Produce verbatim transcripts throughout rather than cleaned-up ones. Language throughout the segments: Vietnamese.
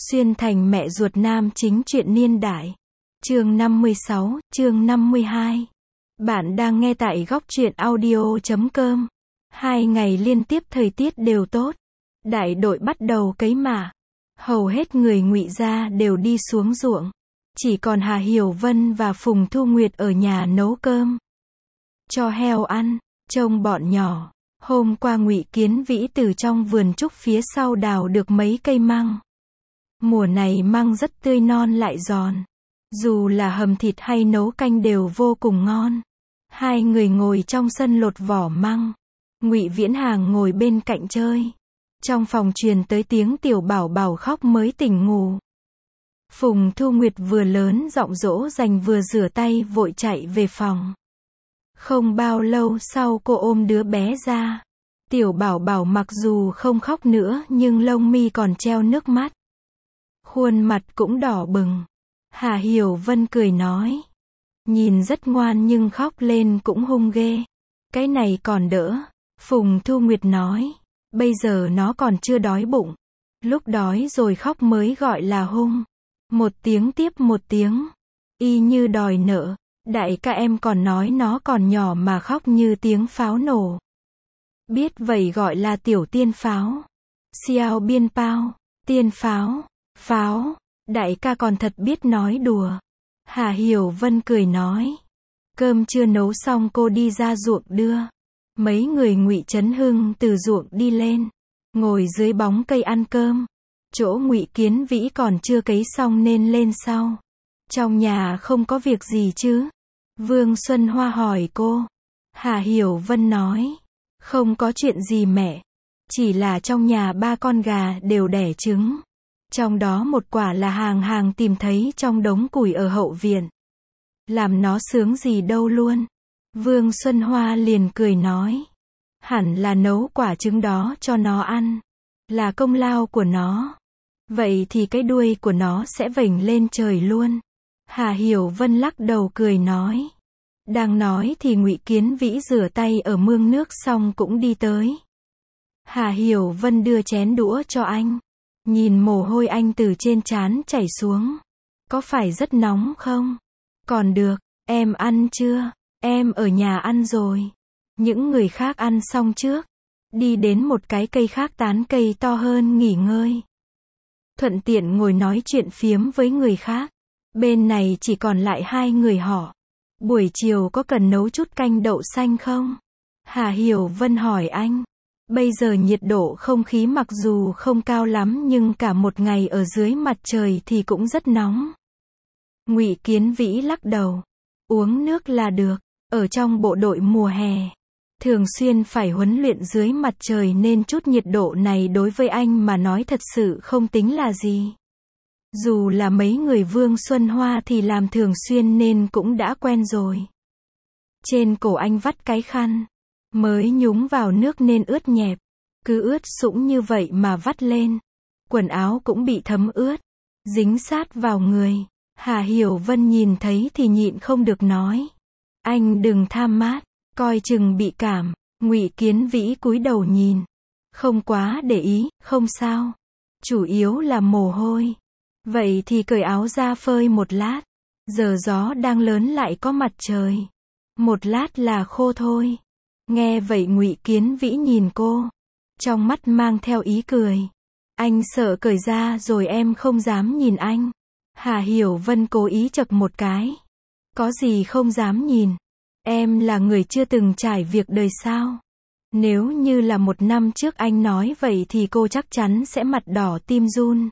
Xuyên thành mẹ ruột nam chính truyện niên đại. Chương năm mươi sáu, chương năm mươi hai. Bạn đang nghe tại góc truyện audio chấm com. Hai ngày liên tiếp thời tiết đều tốt. Đại đội bắt đầu cấy mạ. Hầu hết người Ngụy gia đều đi xuống ruộng. Chỉ còn Hà Hiểu Vân và Phùng Thu Nguyệt ở nhà nấu cơm cho heo ăn, trông bọn nhỏ. Hôm qua Ngụy Kiến Vĩ từ trong vườn trúc phía sau đào được mấy cây măng. Mùa này măng rất tươi non lại giòn. Dù là hầm thịt hay nấu canh đều vô cùng ngon. Hai người ngồi trong sân lột vỏ măng. Ngụy Viễn Hàng ngồi bên cạnh chơi. Trong phòng truyền tới tiếng tiểu bảo bảo khóc mới tỉnh ngủ. Phùng Thu Nguyệt vừa lớn giọng dỗ dành vừa rửa tay vội chạy về phòng. Không bao lâu sau cô ôm đứa bé ra. Tiểu bảo bảo mặc dù không khóc nữa nhưng lông mi còn treo nước mắt. Khuôn mặt cũng đỏ bừng. Hà Hiểu Vân cười nói. Nhìn rất ngoan nhưng khóc lên cũng hung ghê. Cái này còn đỡ. Phùng Thu Nguyệt nói. Bây giờ nó còn chưa đói bụng. Lúc đói rồi khóc mới gọi là hung. Một tiếng tiếp một tiếng. Y như đòi nợ. Đại ca em còn nói nó còn nhỏ mà khóc như tiếng pháo nổ. Biết vậy gọi là tiểu tiên pháo. Xiao biên pao. Tiên pháo. Pháo. Đại ca còn thật biết nói đùa. Hà Hiểu Vân cười nói. Cơm chưa nấu xong cô đi ra ruộng đưa. Mấy người Ngụy Trấn Hưng từ ruộng đi lên. Ngồi dưới bóng cây ăn cơm. Chỗ Ngụy Kiến Vĩ còn chưa cấy xong nên lên sau. Trong nhà không có việc gì chứ? Vương Xuân Hoa hỏi cô. Hà Hiểu Vân nói. Không có chuyện gì mẹ. Chỉ là trong nhà ba con gà đều đẻ trứng. Trong đó một quả là Hàng Hàng tìm thấy trong đống củi ở hậu viện. Làm nó sướng gì đâu luôn. Vương Xuân Hoa liền cười nói. Hẳn là nấu quả trứng đó cho nó ăn. Là công lao của nó. Vậy thì cái đuôi của nó sẽ vểnh lên trời luôn. Hà Hiểu Vân lắc đầu cười nói. Đang nói thì Ngụy Kiến Vĩ rửa tay ở mương nước xong cũng đi tới. Hà Hiểu Vân đưa chén đũa cho anh. Nhìn mồ hôi anh từ trên trán chảy xuống. Có phải rất nóng không? Còn được, em ăn chưa? Em ở nhà ăn rồi. Những người khác ăn xong trước. Đi đến một cái cây khác tán cây to hơn nghỉ ngơi. Thuận tiện ngồi nói chuyện phiếm với người khác. Bên này chỉ còn lại hai người họ. Buổi chiều có cần nấu chút canh đậu xanh không? Hà Hiểu Vân hỏi anh. Bây giờ nhiệt độ không khí mặc dù không cao lắm nhưng cả một ngày ở dưới mặt trời thì cũng rất nóng. Ngụy Kiến Vĩ lắc đầu. Uống nước là được. Ở trong bộ đội mùa hè. Thường xuyên phải huấn luyện dưới mặt trời nên chút nhiệt độ này đối với anh mà nói thật sự không tính là gì. Dù là mấy người Vương Xuân Hoa thì làm thường xuyên nên cũng đã quen rồi. Trên cổ anh vắt cái khăn. Mới nhúng vào nước nên ướt nhẹp. Cứ ướt sũng như vậy mà vắt lên. Quần áo cũng bị thấm ướt. Dính sát vào người. Hà Hiểu Vân nhìn thấy thì nhịn không được nói. Anh đừng tham mát. Coi chừng bị cảm. Ngụy Kiến Vĩ cúi đầu nhìn. Không quá để ý, không sao. Chủ yếu là mồ hôi. Vậy thì cởi áo ra phơi một lát. Giờ gió đang lớn lại có mặt trời. Một lát là khô thôi. Nghe vậy Ngụy Kiến Vĩ nhìn cô. Trong mắt mang theo ý cười. Anh sợ cởi ra rồi em không dám nhìn anh. Hà Hiểu Vân cố ý chậc một cái. Có gì không dám nhìn. Em là người chưa từng trải việc đời sao. Nếu như là một năm trước anh nói vậy thì cô chắc chắn sẽ mặt đỏ tim run.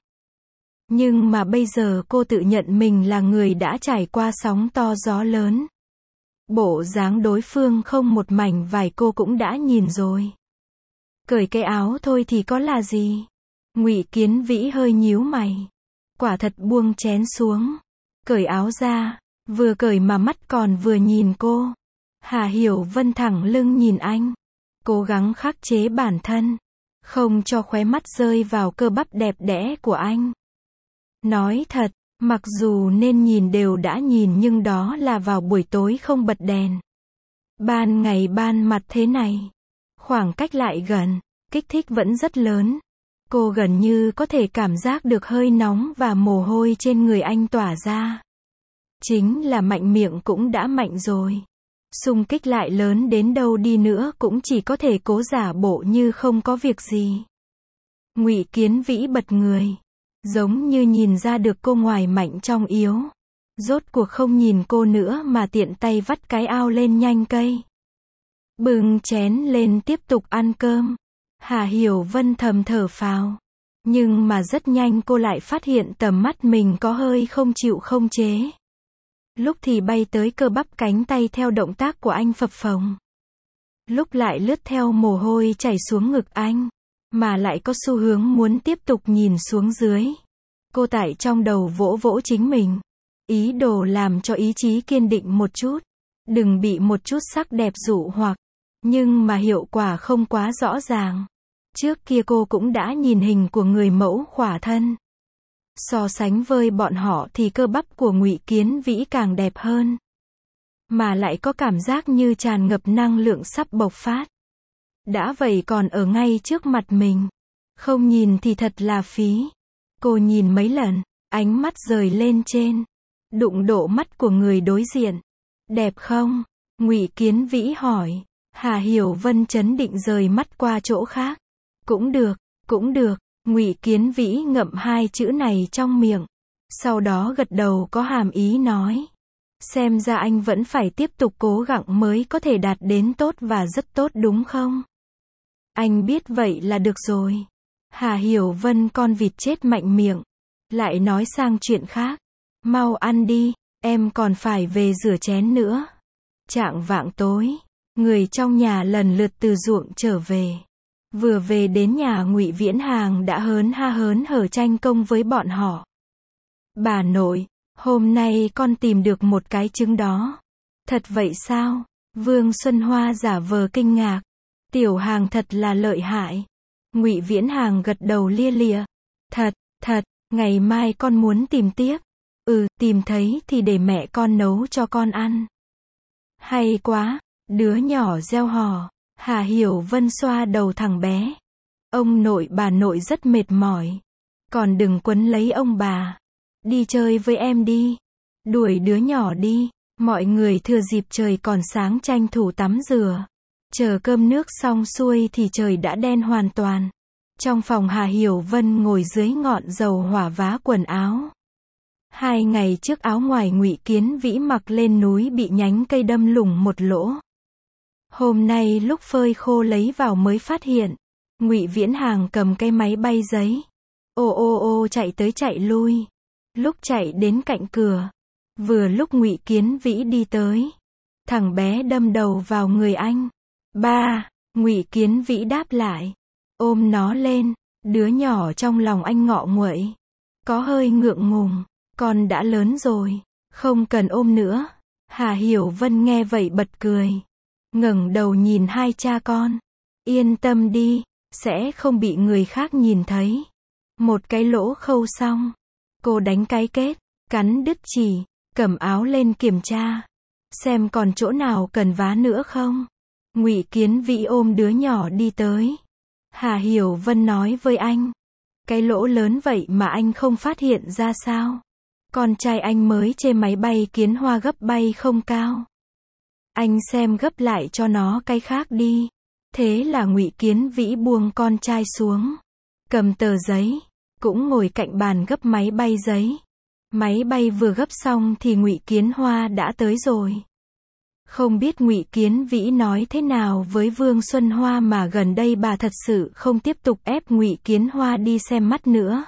Nhưng mà bây giờ cô tự nhận mình là người đã trải qua sóng to gió lớn. Bộ dáng đối phương không một mảnh vải cô cũng đã nhìn rồi. Cởi cái áo thôi thì có là gì? Ngụy Kiến Vĩ hơi nhíu mày. Quả thật buông chén xuống. Cởi áo ra. Vừa cởi mà mắt còn vừa nhìn cô. Hà Hiểu Vân thẳng lưng nhìn anh. Cố gắng khắc chế bản thân. Không cho khóe mắt rơi vào cơ bắp đẹp đẽ của anh. Nói thật, mặc dù nên nhìn đều đã nhìn nhưng đó là vào buổi tối không bật đèn. Ban ngày ban mặt thế này. Khoảng cách lại gần. Kích thích vẫn rất lớn. Cô gần như có thể cảm giác được hơi nóng và mồ hôi trên người anh tỏa ra. Chính là mạnh miệng cũng đã mạnh rồi. Xung kích lại lớn đến đâu đi nữa cũng chỉ có thể cố giả bộ như không có việc gì. Ngụy Kiến Vĩ bật người. Giống như nhìn ra được cô ngoài mạnh trong yếu. Rốt cuộc không nhìn cô nữa mà tiện tay vắt cái ao lên nhanh cây. Bưng chén lên tiếp tục ăn cơm. Hà Hiểu Vân thầm thở phào. Nhưng mà rất nhanh cô lại phát hiện tầm mắt mình có hơi không chịu không chế. Lúc thì bay tới cơ bắp cánh tay theo động tác của anh phập phồng. Lúc lại lướt theo mồ hôi chảy xuống ngực anh. Mà lại có xu hướng muốn tiếp tục nhìn xuống dưới. Cô tại trong đầu vỗ vỗ chính mình. Ý đồ làm cho ý chí kiên định một chút. Đừng bị một chút sắc đẹp dụ hoặc. Nhưng mà hiệu quả không quá rõ ràng. Trước kia cô cũng đã nhìn hình của người mẫu khỏa thân. So sánh với bọn họ thì cơ bắp của Ngụy Kiến Vĩ càng đẹp hơn. Mà lại có cảm giác như tràn ngập năng lượng sắp bộc phát. Đã vậy còn ở ngay trước mặt mình. Không nhìn thì thật là phí. Cô nhìn mấy lần, ánh mắt rời lên trên. Đụng độ mắt của người đối diện. Đẹp không? Ngụy Kiến Vĩ hỏi. Hà Hiểu Vân chấn định rời mắt qua chỗ khác. Cũng được, cũng được. Ngụy Kiến Vĩ ngậm hai chữ này trong miệng. Sau đó gật đầu có hàm ý nói. Xem ra anh vẫn phải tiếp tục cố gắng mới có thể đạt đến tốt và rất tốt đúng không? Anh biết vậy là được rồi. Hà Hiểu Vân con vịt chết mạnh miệng. Lại nói sang chuyện khác. Mau ăn đi, em còn phải về rửa chén nữa. Chạng vạng tối, người trong nhà lần lượt từ ruộng trở về. Vừa về đến nhà Ngụy Viễn Hàng đã hớn ha hớn hở tranh công với bọn họ. Bà nội, hôm nay con tìm được một cái trứng đó. Thật vậy sao? Vương Xuân Hoa giả vờ kinh ngạc. Tiểu Hàng thật là lợi hại. Ngụy Viễn Hàng gật đầu lia lịa. Thật, thật, ngày mai con muốn tìm tiếp. Ừ, tìm thấy thì để mẹ con nấu cho con ăn. Hay quá, đứa nhỏ reo hò. Hà Hiểu Vân xoa đầu thằng bé. Ông nội bà nội rất mệt mỏi. Còn đừng quấn lấy ông bà. Đi chơi với em đi. Đuổi đứa nhỏ đi. Mọi người thừa dịp trời còn sáng tranh thủ tắm rửa. Chờ cơm nước xong xuôi thì trời đã đen hoàn toàn. Trong phòng Hà Hiểu Vân ngồi dưới ngọn dầu hỏa vá quần áo. Hai ngày trước áo ngoài Ngụy Kiến Vĩ mặc lên núi bị nhánh cây đâm lủng một lỗ. Hôm nay lúc phơi khô lấy vào mới phát hiện. Ngụy Viễn Hàng cầm cái máy bay giấy. Ô ô ô chạy tới chạy lui. Lúc chạy đến cạnh cửa. Vừa lúc Ngụy Kiến Vĩ đi tới. Thằng bé đâm đầu vào người anh. Ba, Ngụy Kiến Vĩ đáp lại. Ôm nó lên. Đứa nhỏ trong lòng anh ngọ nguậy. Có hơi ngượng ngùng. Con đã lớn rồi. Không cần ôm nữa. Hà Hiểu Vân nghe vậy bật cười. Ngẩng đầu nhìn hai cha con. Yên tâm đi. Sẽ không bị người khác nhìn thấy. Một cái lỗ khâu xong. Cô đánh cái kết. Cắn đứt chỉ. Cầm áo lên kiểm tra. Xem còn chỗ nào cần vá nữa không. Ngụy Kiến Vĩ ôm đứa nhỏ đi tới. Hà Hiểu Vân nói với anh. Cái lỗ lớn vậy mà anh không phát hiện ra sao? Con trai anh mới trên máy bay Kiến Hoa gấp bay không cao. Anh xem gấp lại cho nó cái khác đi. Thế là Ngụy Kiến Vĩ buông con trai xuống. Cầm tờ giấy. Cũng ngồi cạnh bàn gấp máy bay giấy. Máy bay vừa gấp xong thì Ngụy Kiến Hoa đã tới rồi. Không biết Ngụy Kiến Vĩ nói thế nào với Vương Xuân Hoa mà gần đây bà thật sự không tiếp tục ép Ngụy Kiến Hoa đi xem mắt nữa.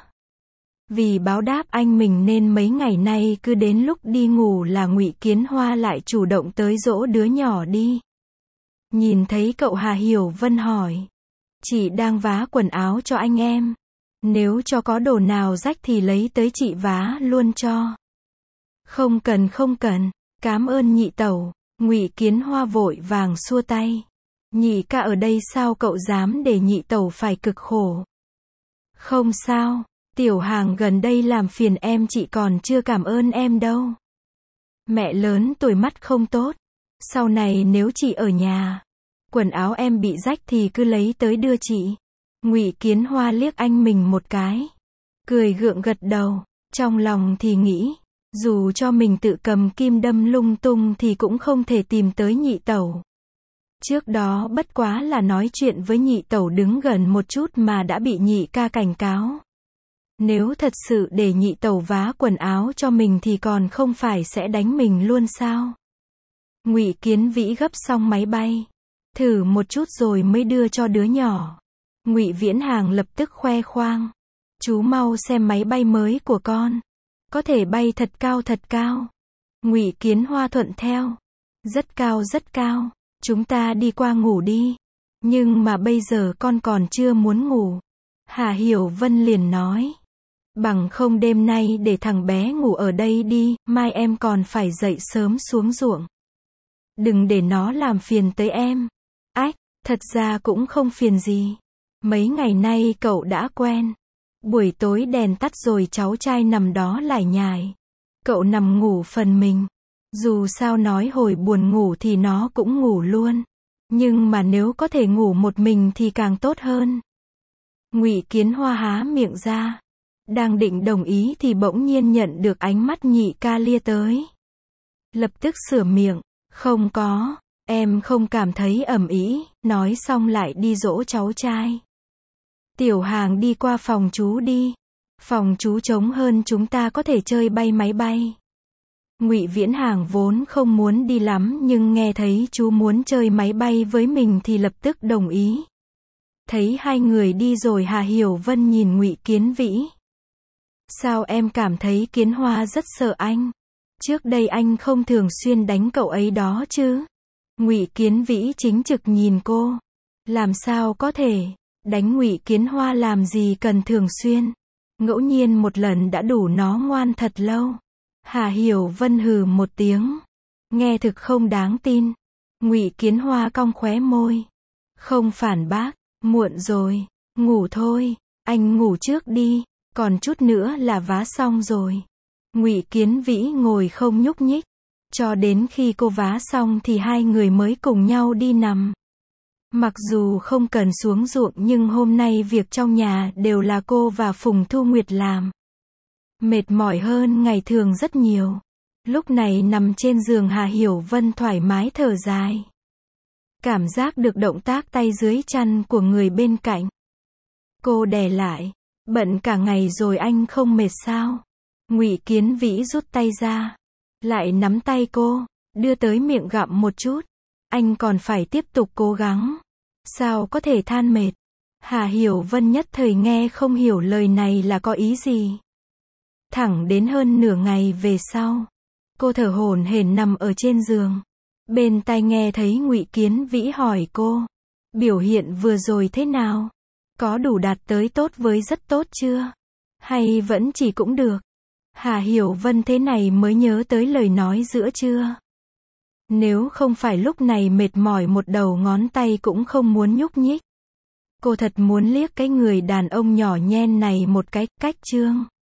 Vì báo đáp anh mình nên mấy ngày nay cứ đến lúc đi ngủ là Ngụy Kiến Hoa lại chủ động tới dỗ đứa nhỏ đi. Nhìn thấy cậu Hà Hiểu Vân hỏi. Chị đang vá quần áo cho anh em. Nếu cho có đồ nào rách thì lấy tới chị vá luôn cho. Không cần không cần, cám ơn nhị tẩu. Ngụy Kiến Hoa vội vàng xua tay. Nhị ca ở đây sao cậu dám để nhị tẩu phải cực khổ. Không sao, Tiểu Hàng gần đây làm phiền em chị còn chưa cảm ơn em đâu. Mẹ lớn tuổi mắt không tốt. Sau này nếu chị ở nhà, quần áo em bị rách thì cứ lấy tới đưa chị. Ngụy Kiến Hoa liếc anh mình một cái, cười gượng gật đầu, trong lòng thì nghĩ, dù cho mình tự cầm kim đâm lung tung thì cũng không thể tìm tới nhị tẩu. Trước đó bất quá là nói chuyện với nhị tẩu đứng gần một chút mà đã bị nhị ca cảnh cáo. Nếu thật sự để nhị tẩu vá quần áo cho mình thì còn không phải sẽ đánh mình luôn sao? Ngụy Kiến Vĩ gấp xong máy bay, thử một chút rồi mới đưa cho đứa nhỏ. Ngụy Viễn Hàng lập tức khoe khoang, chú mau xem máy bay mới của con, có thể bay thật cao thật cao. Ngụy Kiến Hoa thuận theo, rất cao rất cao, chúng ta đi qua ngủ đi. Nhưng mà bây giờ con còn chưa muốn ngủ. Hà Hiểu Vân liền nói, bằng không đêm nay để thằng bé ngủ ở đây đi, mai em còn phải dậy sớm xuống ruộng. Đừng để nó làm phiền tới em. Ách, thật ra cũng không phiền gì. Mấy ngày nay cậu đã quen. Buổi tối đèn tắt rồi cháu trai nằm đó lải nhải. Cậu nằm ngủ phần mình. Dù sao nói hồi buồn ngủ thì nó cũng ngủ luôn. Nhưng mà nếu có thể ngủ một mình thì càng tốt hơn. Ngụy Kiến Hoa há miệng ra, đang định đồng ý thì bỗng nhiên nhận được ánh mắt nhị ca lia tới. Lập tức sửa miệng, không có, em không cảm thấy ầm ĩ, nói xong lại đi dỗ cháu trai. Tiểu Hàng đi qua phòng chú đi. Phòng chú trống hơn, chúng ta có thể chơi bay máy bay. Ngụy Viễn Hàng vốn không muốn đi lắm nhưng nghe thấy chú muốn chơi máy bay với mình thì lập tức đồng ý. Thấy hai người đi rồi Hà Hiểu Vân nhìn Ngụy Kiến Vĩ. Sao em cảm thấy Kiến Hoa rất sợ anh? Trước đây anh không thường xuyên đánh cậu ấy đó chứ? Ngụy Kiến Vĩ chính trực nhìn cô. Làm sao có thể? Đánh Ngụy Kiến Hoa làm gì cần thường xuyên? Ngẫu nhiên một lần đã đủ, nó ngoan thật lâu. Hà Hiểu Vân hừ một tiếng. Nghe thực không đáng tin. Ngụy Kiến Hoa cong khóe môi. Không phản bác. Muộn rồi. Ngủ thôi. Anh ngủ trước đi. Còn chút nữa là vá xong rồi. Ngụy Kiến Vĩ ngồi không nhúc nhích. Cho đến khi cô vá xong thì hai người mới cùng nhau đi nằm. Mặc dù không cần xuống ruộng nhưng hôm nay việc trong nhà đều là cô và Phùng Thu Nguyệt làm. Mệt mỏi hơn ngày thường rất nhiều. Lúc này nằm trên giường Hà Hiểu Vân thoải mái thở dài. Cảm giác được động tác tay dưới chăn của người bên cạnh. Cô đè lại. Bận cả ngày rồi anh không mệt sao? Ngụy Kiến Vĩ rút tay ra. Lại nắm tay cô. Đưa tới miệng gặm một chút. Anh còn phải tiếp tục cố gắng. Sao có thể than mệt? Hà Hiểu Vân nhất thời nghe không hiểu lời này là có ý gì. Thẳng đến hơn nửa ngày về sau, cô thở hổn hển nằm ở trên giường. Bên tai nghe thấy Ngụy Kiến Vĩ hỏi cô, biểu hiện vừa rồi thế nào? Có đủ đạt tới tốt với rất tốt chưa? Hay vẫn chỉ cũng được? Hà Hiểu Vân thế này mới nhớ tới lời nói giữa trưa. Nếu không phải lúc này mệt mỏi một đầu ngón tay cũng không muốn nhúc nhích. Cô thật muốn liếc cái người đàn ông nhỏ nhen này một cái, cách trương.